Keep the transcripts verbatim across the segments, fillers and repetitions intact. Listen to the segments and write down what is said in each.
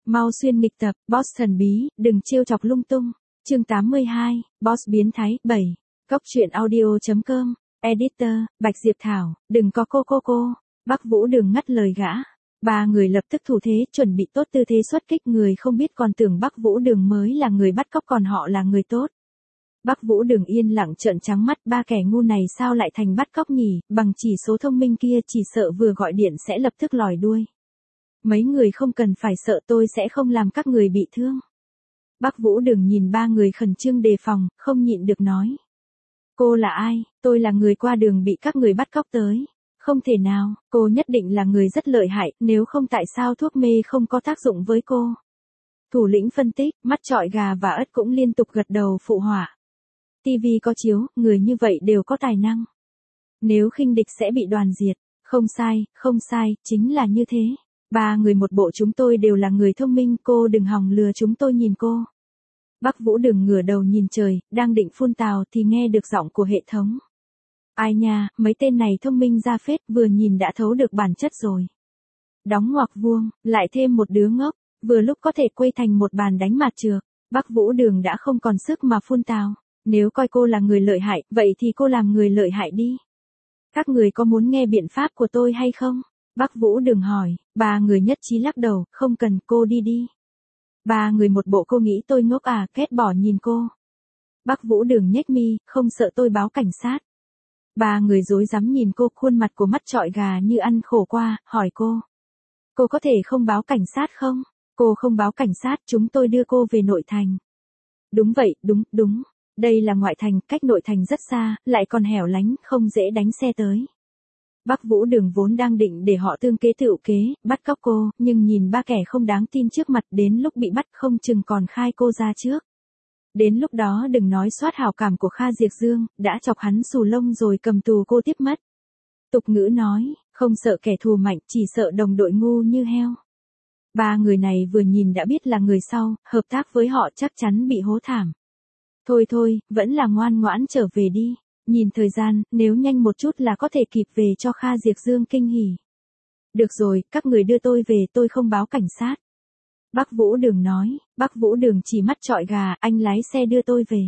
Mau xuyên nghịch tập, boss thần bí, đừng trêu chọc lung tung. Chương tám mươi hai, boss biến thái, bảy. Góc truyện audio.com, editor, Bạch Diệp Thảo, đừng có cô cô cô. Bắc Vũ Đường ngắt lời gã. Ba người lập tức thủ thế, chuẩn bị tốt tư thế xuất kích, người không biết còn tưởng Bắc Vũ Đường mới là người bắt cóc còn họ là người tốt. Bắc Vũ Đường yên lặng trợn trắng mắt, ba kẻ ngu này sao lại thành bắt cóc nhỉ, bằng chỉ số thông minh kia chỉ sợ vừa gọi điện sẽ lập tức lòi đuôi. Mấy người không cần phải sợ, tôi sẽ không làm các người bị thương. Bắc Vũ Đường nhìn ba người khẩn trương đề phòng, không nhịn được nói. Cô là ai? Tôi là người qua đường bị các người bắt cóc tới. Không thể nào, cô nhất định là người rất lợi hại, nếu không tại sao thuốc mê không có tác dụng với cô. Thủ lĩnh phân tích, mắt trọi gà và ất cũng liên tục gật đầu phụ họa. ti vi có chiếu, người như vậy đều có tài năng. Nếu khinh địch sẽ bị đoàn diệt. Không sai, không sai, chính là như thế. Ba người một bộ, chúng tôi đều là người thông minh, cô đừng hòng lừa chúng tôi nhìn cô. Bắc Vũ Đường ngửa đầu nhìn trời, đang định phun tào thì nghe được giọng của hệ thống. Ai nha, mấy tên này thông minh ra phết, vừa nhìn đã thấu được bản chất rồi. Đóng ngoặc vuông, lại thêm một đứa ngốc, vừa lúc có thể quây thành một bàn đánh mặt trược. Bắc Vũ Đường đã không còn sức mà phun tào. Nếu coi cô là người lợi hại, vậy thì cô làm người lợi hại đi. Các người có muốn nghe biện pháp của tôi hay không? Bắc Vũ Đường hỏi. Ba người nhất trí lắc đầu, không cần, cô đi đi. Ba người một bộ, cô nghĩ tôi ngốc à, ghét bỏ nhìn cô. Bắc Vũ Đường nhếch mi, không sợ tôi báo cảnh sát. Ba người rối rắm nhìn cô, khuôn mặt của mắt trọi gà như ăn khổ qua, hỏi cô. Cô có thể không báo cảnh sát không? Cô không báo cảnh sát, chúng tôi đưa cô về nội thành. Đúng vậy, đúng, đúng. Đây là ngoại thành, cách nội thành rất xa, lại còn hẻo lánh, không dễ đánh xe tới. Bắc Vũ Đường vốn đang định để họ tương kế tựu kế, bắt cóc cô, nhưng nhìn ba kẻ không đáng tin trước mặt, đến lúc bị bắt không chừng còn khai cô ra trước. Đến lúc đó đừng nói soát hảo cảm của Kha Diệp Dương, đã chọc hắn xù lông rồi cầm tù cô tiếp mất. Tục ngữ nói, không sợ kẻ thù mạnh, chỉ sợ đồng đội ngu như heo. Ba người này vừa nhìn đã biết là người sau, hợp tác với họ chắc chắn bị hố thảm. Thôi thôi, vẫn là ngoan ngoãn trở về đi. Nhìn thời gian, nếu nhanh một chút là có thể kịp về cho Kha Diệp Dương kinh hỉ. Được rồi, các người đưa tôi về, tôi không báo cảnh sát. Bắc Vũ Đường nói. Bắc Vũ Đường chỉ mắt trọi gà, anh lái xe đưa tôi về.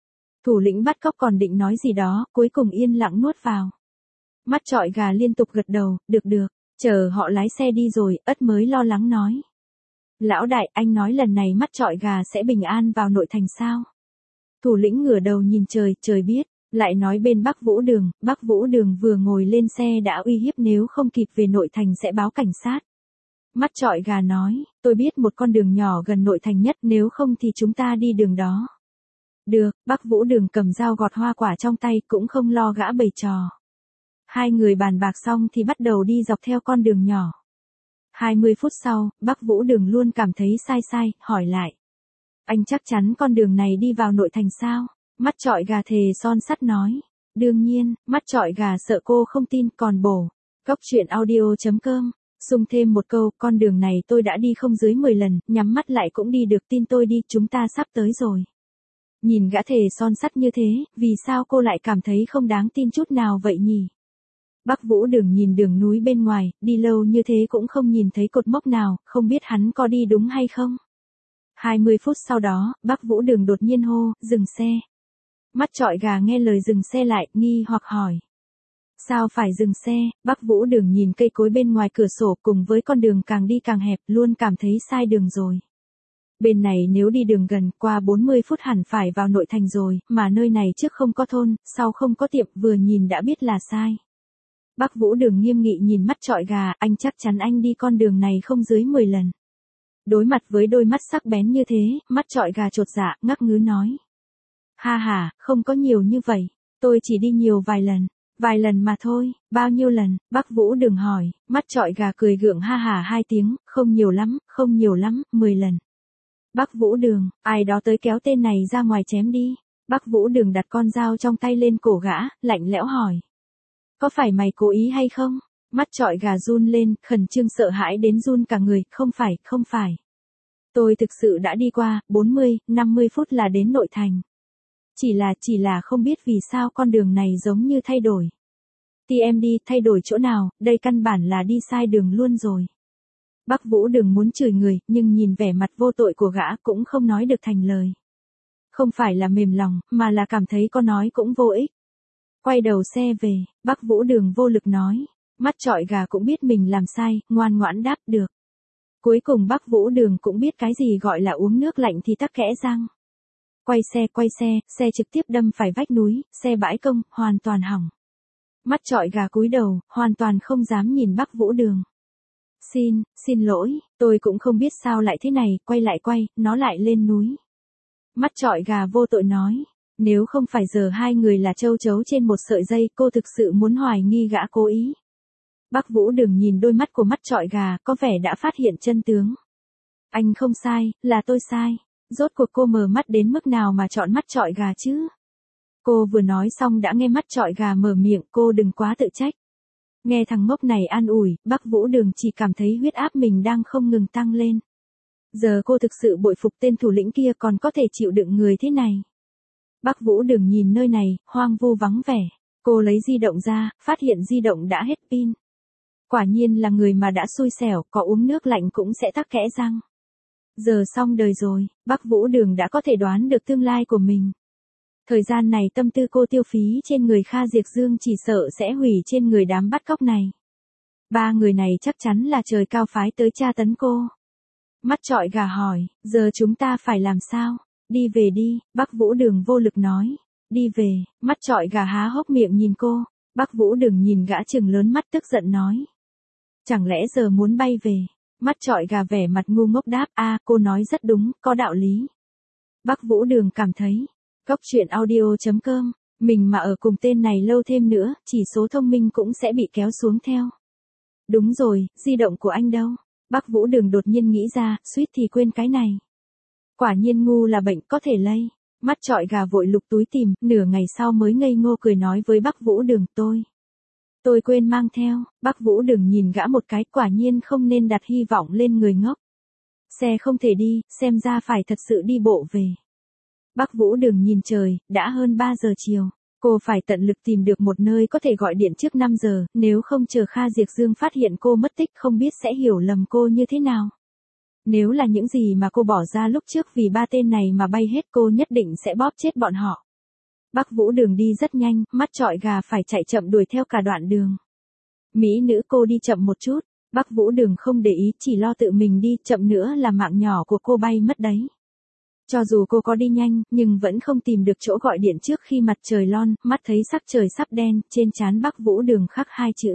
Thủ lĩnh bắt cóc còn định nói gì đó, cuối cùng yên lặng nuốt vào. Mắt trọi gà liên tục gật đầu, được được, chờ họ lái xe đi rồi, ất mới lo lắng nói. Lão đại, anh nói lần này mắt trọi gà sẽ bình an vào nội thành sao? Thủ lĩnh ngửa đầu nhìn trời, trời biết. Lại nói bên Bắc Vũ Đường, Bắc Vũ Đường vừa ngồi lên xe đã uy hiếp nếu không kịp về nội thành sẽ báo cảnh sát. Mắt trọi gà nói, tôi biết một con đường nhỏ gần nội thành nhất, nếu không thì chúng ta đi đường đó. Được, Bắc Vũ Đường cầm dao gọt hoa quả trong tay, cũng không lo gã bày trò. Hai người bàn bạc xong thì bắt đầu đi dọc theo con đường nhỏ. hai mươi phút sau, Bắc Vũ Đường luôn cảm thấy sai sai, hỏi lại. Anh chắc chắn con đường này đi vào nội thành sao? Mắt trọi gà thề son sắt nói. Đương nhiên, mắt trọi gà sợ cô không tin, còn bổ. Góc truyện audio.com, xung thêm một câu, con đường này tôi đã đi không dưới mười lần, nhắm mắt lại cũng đi được, tin tôi đi, chúng ta sắp tới rồi. Nhìn gã thề son sắt như thế, vì sao cô lại cảm thấy không đáng tin chút nào vậy nhỉ? Bắc Vũ Đường nhìn đường núi bên ngoài, đi lâu như thế cũng không nhìn thấy cột mốc nào, không biết hắn có đi đúng hay không? hai mươi phút sau đó, Bắc Vũ Đường đột nhiên hô, dừng xe. Mắt trọi gà nghe lời dừng xe lại, nghi hoặc hỏi. Sao phải dừng xe? Bắc Vũ Đường nhìn cây cối bên ngoài cửa sổ cùng với con đường càng đi càng hẹp, luôn cảm thấy sai đường rồi. Bên này nếu đi đường gần, qua bốn mươi phút hẳn phải vào nội thành rồi, mà nơi này trước không có thôn, sau không có tiệm, vừa nhìn đã biết là sai. Bắc Vũ Đường nghiêm nghị nhìn mắt trọi gà, anh chắc chắn anh đi con đường này không dưới mười lần. Đối mặt với đôi mắt sắc bén như thế, mắt trọi gà chột dạ, ngắc ngứ nói. Ha ha, không có nhiều như vậy, tôi chỉ đi nhiều vài lần, vài lần mà thôi, bao nhiêu lần? Bắc Vũ Đường hỏi, mắt trọi gà cười gượng ha ha hai tiếng, không nhiều lắm, không nhiều lắm, mười lần. Bắc Vũ Đường, ai đó tới kéo tên này ra ngoài chém đi. Bắc Vũ Đường đặt con dao trong tay lên cổ gã, lạnh lẽo hỏi. Có phải mày cố ý hay không? Mắt trọi gà run lên, khẩn trương sợ hãi đến run cả người, không phải, không phải. Tôi thực sự đã đi qua, bốn mươi, năm mươi phút là đến nội thành. Chỉ là, chỉ là không biết vì sao con đường này giống như thay đổi. tê em đi, thay đổi chỗ nào, đây căn bản là đi sai đường luôn rồi. Bắc Vũ Đường muốn chửi người, nhưng nhìn vẻ mặt vô tội của gã cũng không nói được thành lời. Không phải là mềm lòng, mà là cảm thấy có nói cũng vô ích. Quay đầu xe về, Bắc Vũ Đường vô lực nói. Mắt trọi gà cũng biết mình làm sai, ngoan ngoãn đáp được. Cuối cùng Bắc Vũ Đường cũng biết cái gì gọi là uống nước lạnh thì tắc kẽ răng. Quay xe quay xe, xe trực tiếp đâm phải vách núi, xe bãi công, hoàn toàn hỏng. Mắt trọi gà cúi đầu, hoàn toàn không dám nhìn Bắc Vũ Đường. Xin, xin lỗi, tôi cũng không biết sao lại thế này, quay lại quay, nó lại lên núi. Mắt trọi gà vô tội nói, nếu không phải giờ hai người là châu chấu trên một sợi dây, cô thực sự muốn hoài nghi gã cố ý. Bắc Vũ Đường nhìn đôi mắt của mắt trọi gà, có vẻ đã phát hiện chân tướng. Anh không sai, là tôi sai. Rốt cuộc cô mờ mắt đến mức nào mà chọn mắt trọi gà chứ? Cô vừa nói xong đã nghe mắt trọi gà mở miệng, cô đừng quá tự trách. Nghe thằng ngốc này an ủi, Bắc Vũ Đường chỉ cảm thấy huyết áp mình đang không ngừng tăng lên. Giờ cô thực sự bội phục tên thủ lĩnh kia còn có thể chịu đựng người thế này. Bắc Vũ Đường nhìn nơi này, hoang vu vắng vẻ. Cô lấy di động ra, phát hiện di động đã hết pin. Quả nhiên là người mà đã xui xẻo, có uống nước lạnh cũng sẽ tắc kẽ răng. Giờ xong đời rồi, Bắc Vũ Đường đã có thể đoán được tương lai của mình. Thời gian này tâm tư cô tiêu phí trên người Kha Diệp Dương chỉ sợ sẽ hủy trên người đám bắt cóc này. Ba người này chắc chắn là trời cao phái tới tra tấn cô. Mắt trọi gà hỏi, giờ chúng ta phải làm sao? Đi về đi, Bắc Vũ Đường vô lực nói. Đi về, mắt trọi gà há hốc miệng nhìn cô. Bắc Vũ Đường nhìn gã trừng lớn mắt tức giận nói. Chẳng lẽ giờ muốn bay về? Mắt trọi gà vẻ mặt ngu ngốc đáp, a cô nói rất đúng, có đạo lý. Bắc Vũ Đường cảm thấy, Góc truyện audio chấm com, mình mà ở cùng tên này lâu thêm nữa, chỉ số thông minh cũng sẽ bị kéo xuống theo. Đúng rồi, di động của anh đâu? Bắc Vũ Đường đột nhiên nghĩ ra, suýt thì quên cái này. Quả nhiên ngu là bệnh có thể lây. Mắt trọi gà vội lục túi tìm, nửa ngày sau mới ngây ngô cười nói với Bắc Vũ Đường, tôi. Tôi quên mang theo. Bắc Vũ Đường nhìn gã một cái, quả nhiên không nên đặt hy vọng lên người ngốc. Xe không thể đi, xem ra phải thật sự đi bộ về. Bắc Vũ Đường nhìn trời, đã hơn ba giờ chiều. Cô phải tận lực tìm được một nơi có thể gọi điện trước năm giờ, nếu không chờ Kha Diệp Dương phát hiện cô mất tích không biết sẽ hiểu lầm cô như thế nào. Nếu là những gì mà cô bỏ ra lúc trước vì ba tên này mà bay hết cô nhất định sẽ bóp chết bọn họ. Bắc Vũ Đường đi rất nhanh, mắt trọi gà phải chạy chậm đuổi theo cả đoạn đường. Mỹ nữ cô đi chậm một chút, Bắc Vũ Đường không để ý chỉ lo tự mình đi, chậm nữa là mạng nhỏ của cô bay mất đấy. Cho dù cô có đi nhanh, nhưng vẫn không tìm được chỗ gọi điện trước khi mặt trời lon, mắt thấy sắc trời sắp đen, trên trán Bắc Vũ Đường khắc hai chữ.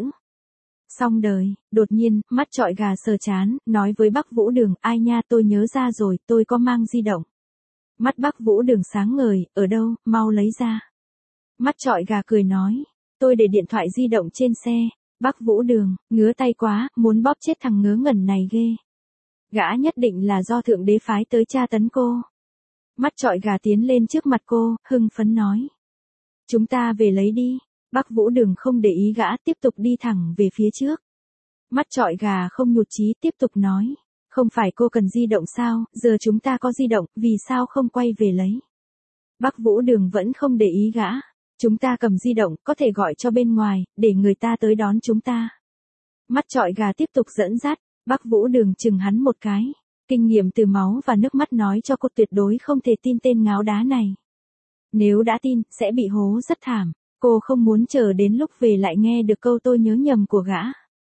Xong đời, đột nhiên, mắt trọi gà sờ chán, nói với Bắc Vũ Đường, ai nha tôi nhớ ra rồi, tôi có mang di động. Mắt Bắc Vũ Đường sáng ngời, ở đâu, mau lấy ra. Mắt trọi gà cười nói, tôi để điện thoại di động trên xe. Bắc Vũ Đường, ngứa tay quá, muốn bóp chết thằng ngớ ngẩn này ghê. Gã nhất định là do thượng đế phái tới tra tấn cô. Mắt trọi gà tiến lên trước mặt cô, hưng phấn nói. Chúng ta về lấy đi. Bắc Vũ Đường không để ý gã, tiếp tục đi thẳng về phía trước. Mắt trọi gà không nhụt chí, tiếp tục nói. Không phải cô cần di động sao, giờ chúng ta có di động, vì sao không quay về lấy. Bắc Vũ Đường vẫn không để ý gã. Chúng ta cầm di động, có thể gọi cho bên ngoài, để người ta tới đón chúng ta. Mắt trọi gà tiếp tục dẫn dắt, Bắc Vũ Đường chừng hắn một cái. Kinh nghiệm từ máu và nước mắt nói cho cô tuyệt đối không thể tin tên ngáo đá này. Nếu đã tin, sẽ bị hố rất thảm. Cô không muốn chờ đến lúc về lại nghe được câu tôi nhớ nhầm của gã.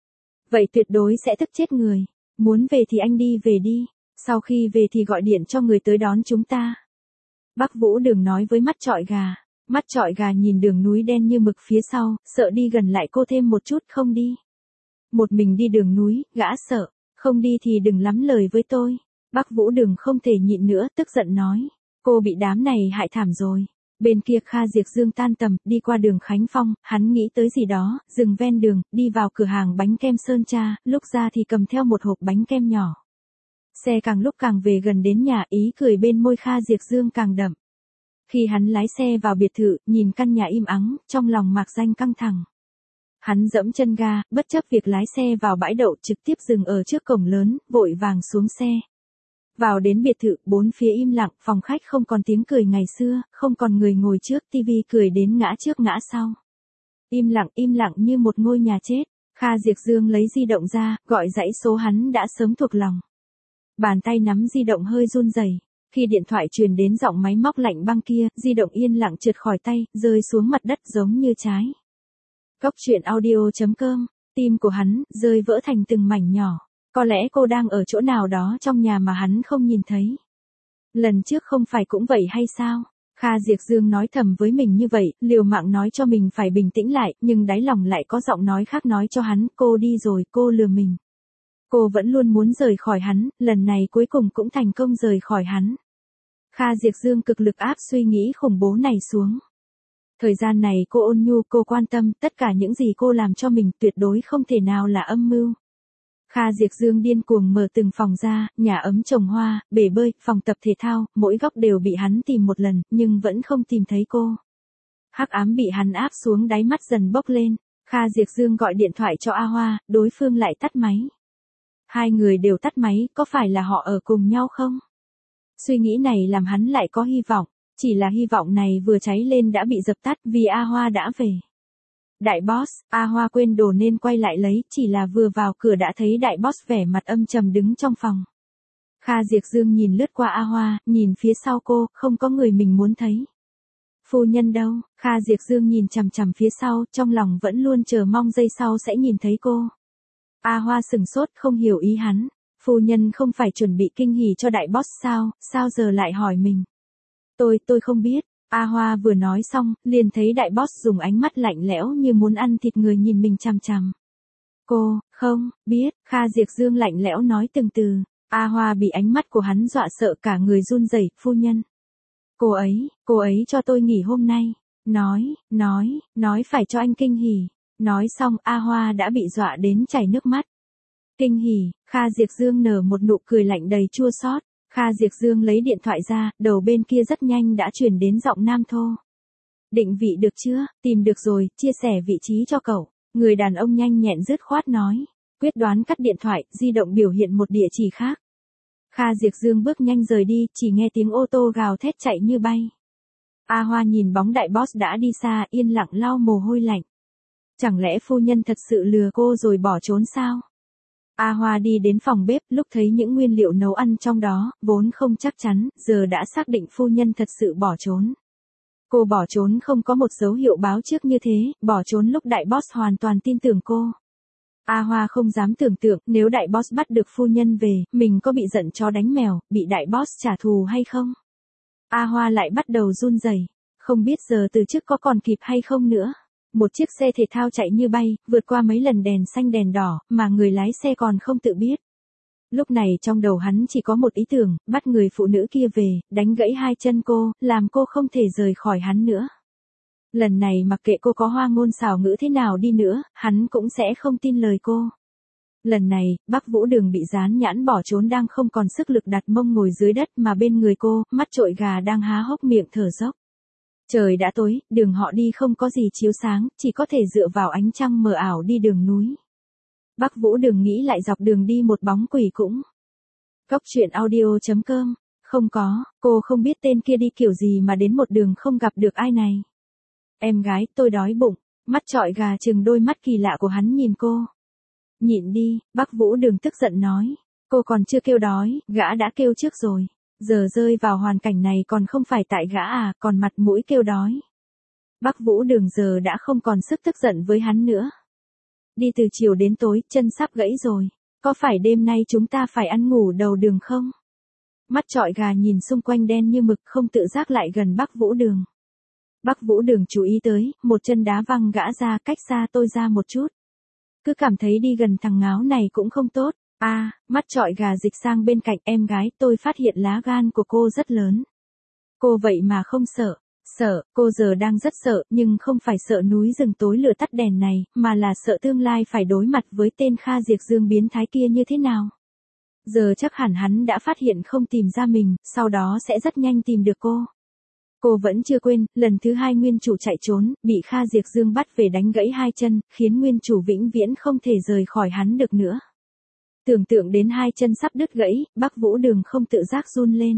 Vậy tuyệt đối sẽ tức chết người. Muốn về thì anh đi về đi. Sau khi về thì gọi điện cho người tới đón chúng ta. Bắc Vũ Đường nói với mắt trọi gà. Mắt trọi gà nhìn đường núi đen như mực phía sau, sợ đi gần lại cô thêm một chút không đi. Một mình đi đường núi, gã sợ. Không đi thì đừng lắm lời với tôi. Bắc Vũ Đường không thể nhịn nữa, tức giận nói. Cô bị đám này hại thảm rồi. Bên kia Kha Diệp Dương tan tầm, đi qua đường Khánh Phong, hắn nghĩ tới gì đó, dừng ven đường, đi vào cửa hàng bánh kem Sơn Tra, lúc ra thì cầm theo một hộp bánh kem nhỏ. Xe càng lúc càng về gần đến nhà, ý cười bên môi Kha Diệp Dương càng đậm. Khi hắn lái xe vào biệt thự, nhìn căn nhà im ắng, trong lòng mạc danh căng thẳng. Hắn dẫm chân ga, bất chấp việc lái xe vào bãi đậu trực tiếp dừng ở trước cổng lớn, vội vàng xuống xe. Vào đến biệt thự, bốn phía im lặng, phòng khách không còn tiếng cười ngày xưa, không còn người ngồi trước tivi cười đến ngã trước ngã sau. Im lặng im lặng như một ngôi nhà chết. Kha Kha Diệp Dương lấy di động ra, gọi dãy số hắn đã sớm thuộc lòng. Bàn tay nắm di động hơi run rẩy. Khi điện thoại truyền đến giọng máy móc lạnh băng kia, di động yên lặng trượt khỏi tay, rơi xuống mặt đất giống như trái. Cốc truyện audio chấm com, tim của hắn, rơi vỡ thành từng mảnh nhỏ. Có lẽ cô đang ở chỗ nào đó trong nhà mà hắn không nhìn thấy. Lần trước không phải cũng vậy hay sao? Kha Diệp Dương nói thầm với mình như vậy, liều mạng nói cho mình phải bình tĩnh lại, nhưng đáy lòng lại có giọng nói khác nói cho hắn, cô đi rồi, cô lừa mình. Cô vẫn luôn muốn rời khỏi hắn, lần này cuối cùng cũng thành công rời khỏi hắn. Kha Diệp Dương cực lực áp suy nghĩ khủng bố này xuống. Thời gian này cô ôn nhu, cô quan tâm, tất cả những gì cô làm cho mình tuyệt đối không thể nào là âm mưu. Kha Diệp Dương điên cuồng mở từng phòng ra, nhà ấm trồng hoa, bể bơi, phòng tập thể thao, mỗi góc đều bị hắn tìm một lần, nhưng vẫn không tìm thấy cô. Hắc ám bị hắn áp xuống đáy mắt dần bốc lên. Kha Diệp Dương gọi điện thoại cho A Hoa, đối phương lại tắt máy. Hai người đều tắt máy, có phải là họ ở cùng nhau không? Suy nghĩ này làm hắn lại có hy vọng, chỉ là hy vọng này vừa cháy lên đã bị dập tắt vì A Hoa đã về. Đại boss, A Hoa quên đồ nên quay lại lấy, chỉ là vừa vào cửa đã thấy đại boss vẻ mặt âm trầm đứng trong phòng. Kha Diệp Dương nhìn lướt qua A Hoa, nhìn phía sau cô, không có người mình muốn thấy. Phu nhân đâu? Kha Diệp Dương nhìn chằm chằm phía sau, trong lòng vẫn luôn chờ mong giây sau sẽ nhìn thấy cô. A Hoa sừng sốt không hiểu ý hắn. Phu nhân không phải chuẩn bị kinh hỉ cho đại boss sao, sao giờ lại hỏi mình? Tôi, tôi không biết. A Hoa vừa nói xong, liền thấy đại boss dùng ánh mắt lạnh lẽo như muốn ăn thịt người nhìn mình chằm chằm. Cô, không, biết, Kha Diệp Dương lạnh lẽo nói từng từ. A Hoa bị ánh mắt của hắn dọa sợ cả người run rẩy, phu nhân. Cô ấy, cô ấy cho tôi nghỉ hôm nay. Nói, nói, nói phải cho anh kinh hỉ. Nói xong A Hoa đã bị dọa đến chảy nước mắt. Kinh hỉ, Kha Diệp Dương nở một nụ cười lạnh đầy chua xót. Kha Diệp Dương lấy điện thoại ra, đầu bên kia rất nhanh đã chuyển đến giọng nam thô. Định vị được chưa? Tìm được rồi, chia sẻ vị trí cho cậu. Người đàn ông nhanh nhẹn dứt khoát nói. Quyết đoán cắt điện thoại, di động biểu hiện một địa chỉ khác. Kha Diệp Dương bước nhanh rời đi, chỉ nghe tiếng ô tô gào thét chạy như bay. A Hoa nhìn bóng đại boss đã đi xa, yên lặng lau mồ hôi lạnh. Chẳng lẽ phu nhân thật sự lừa cô rồi bỏ trốn sao? A Hoa đi đến phòng bếp, lúc thấy những nguyên liệu nấu ăn trong đó, vốn không chắc chắn, giờ đã xác định phu nhân thật sự bỏ trốn. Cô bỏ trốn không có một dấu hiệu báo trước như thế, bỏ trốn lúc đại boss hoàn toàn tin tưởng cô. A Hoa không dám tưởng tượng, nếu đại boss bắt được phu nhân về, mình có bị giận chó đánh mèo, bị đại boss trả thù hay không? A Hoa lại bắt đầu run rẩy, không biết giờ từ trước có còn kịp hay không nữa. Một chiếc xe thể thao chạy như bay, vượt qua mấy lần đèn xanh đèn đỏ, mà người lái xe còn không tự biết. Lúc này trong đầu hắn chỉ có một ý tưởng, bắt người phụ nữ kia về, đánh gãy hai chân cô, làm cô không thể rời khỏi hắn nữa. Lần này mặc kệ cô có hoa ngôn xảo ngữ thế nào đi nữa, hắn cũng sẽ không tin lời cô. Lần này, Bắc Vũ Đường bị dán nhãn bỏ trốn đang không còn sức lực đặt mông ngồi dưới đất mà bên người cô, mắt trội gà đang há hốc miệng thở dốc. Trời đã tối, đường họ đi không có gì chiếu sáng, chỉ có thể dựa vào ánh trăng mờ ảo đi đường núi. Bắc Vũ Đường nghĩ lại dọc đường đi một bóng quỷ cũng. Cốc truyện audio chấm com, không có, cô không biết tên kia đi kiểu gì mà đến một đường không gặp được ai này. Em gái, tôi đói bụng, mắt trọi gà chừng đôi mắt kỳ lạ của hắn nhìn cô. Nhịn đi, Bắc Vũ Đường tức giận nói, cô còn chưa kêu đói, gã đã kêu trước rồi. Giờ rơi vào hoàn cảnh này còn không phải tại gã à, còn mặt mũi kêu đói. Bắc Vũ Đường giờ đã không còn sức tức giận với hắn nữa. Đi từ chiều đến tối, chân sắp gãy rồi. Có phải đêm nay chúng ta phải ăn ngủ đầu đường không? Mắt trọi gà nhìn xung quanh đen như mực không tự giác lại gần Bắc Vũ Đường. Bắc Vũ Đường chú ý tới, một chân đá văng gã ra cách xa tôi ra một chút. Cứ cảm thấy đi gần thằng ngáo này cũng không tốt. A, à, mắt trọi gà dịch sang bên cạnh em gái, tôi phát hiện lá gan của cô rất lớn. Cô vậy mà không sợ. Sợ, cô giờ đang rất sợ, nhưng không phải sợ núi rừng tối lửa tắt đèn này, mà là sợ tương lai phải đối mặt với tên Kha Diệp Dương biến thái kia như thế nào. Giờ chắc hẳn hắn đã phát hiện không tìm ra mình, sau đó sẽ rất nhanh tìm được cô. Cô vẫn chưa quên, lần thứ hai nguyên chủ chạy trốn, bị Kha Diệp Dương bắt về đánh gãy hai chân, khiến nguyên chủ vĩnh viễn không thể rời khỏi hắn được nữa. Tưởng tượng đến hai chân sắp đứt gãy, Bắc Vũ Đường không tự giác run lên.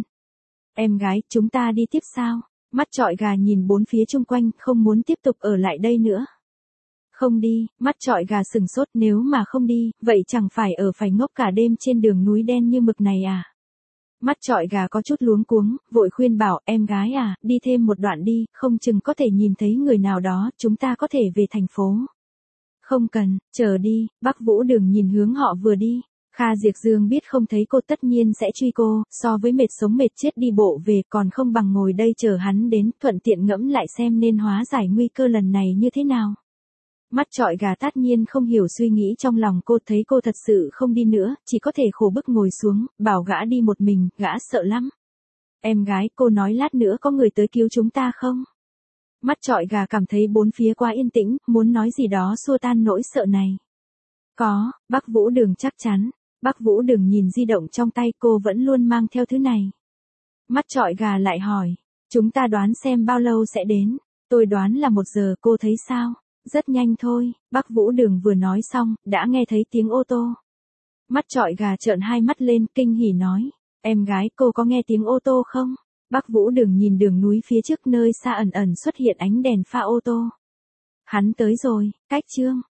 Em gái, chúng ta đi tiếp sao? Mắt trọi gà nhìn bốn phía chung quanh, không muốn tiếp tục ở lại đây nữa. Không đi, mắt trọi gà sừng sốt, nếu mà không đi, vậy chẳng phải ở phải ngốc cả đêm trên đường núi đen như mực này à? Mắt trọi gà có chút luống cuống, vội khuyên bảo, em gái à, đi thêm một đoạn đi, không chừng có thể nhìn thấy người nào đó, chúng ta có thể về thành phố. Không cần, chờ đi, Bắc Vũ Đường nhìn hướng họ vừa đi. Kha Diệp Dương biết không thấy cô tất nhiên sẽ truy cô, so với mệt sống mệt chết đi bộ về còn không bằng ngồi đây chờ hắn đến, thuận tiện ngẫm lại xem nên hóa giải nguy cơ lần này như thế nào. Mắt trọi gà tất nhiên không hiểu suy nghĩ trong lòng cô, thấy cô thật sự không đi nữa, chỉ có thể khổ bức ngồi xuống, bảo gã đi một mình, gã sợ lắm. Em gái, cô nói lát nữa có người tới cứu chúng ta không? Mắt trọi gà cảm thấy bốn phía quá yên tĩnh, muốn nói gì đó xua tan nỗi sợ này. Có, Bắc Vũ Đường chắc chắn. Bắc Vũ Đường nhìn di động trong tay, cô vẫn luôn mang theo thứ này. Mắt trọi gà lại hỏi, chúng ta đoán xem bao lâu sẽ đến. Tôi đoán là một giờ, cô thấy sao? Rất nhanh thôi, Bắc Vũ Đường vừa nói xong, đã nghe thấy tiếng ô tô. Mắt trọi gà trợn hai mắt lên, kinh hỉ nói, em gái, cô có nghe tiếng ô tô không? Bắc Vũ Đường nhìn đường núi phía trước, nơi xa ẩn ẩn xuất hiện ánh đèn pha ô tô. Hắn tới rồi, cách chương.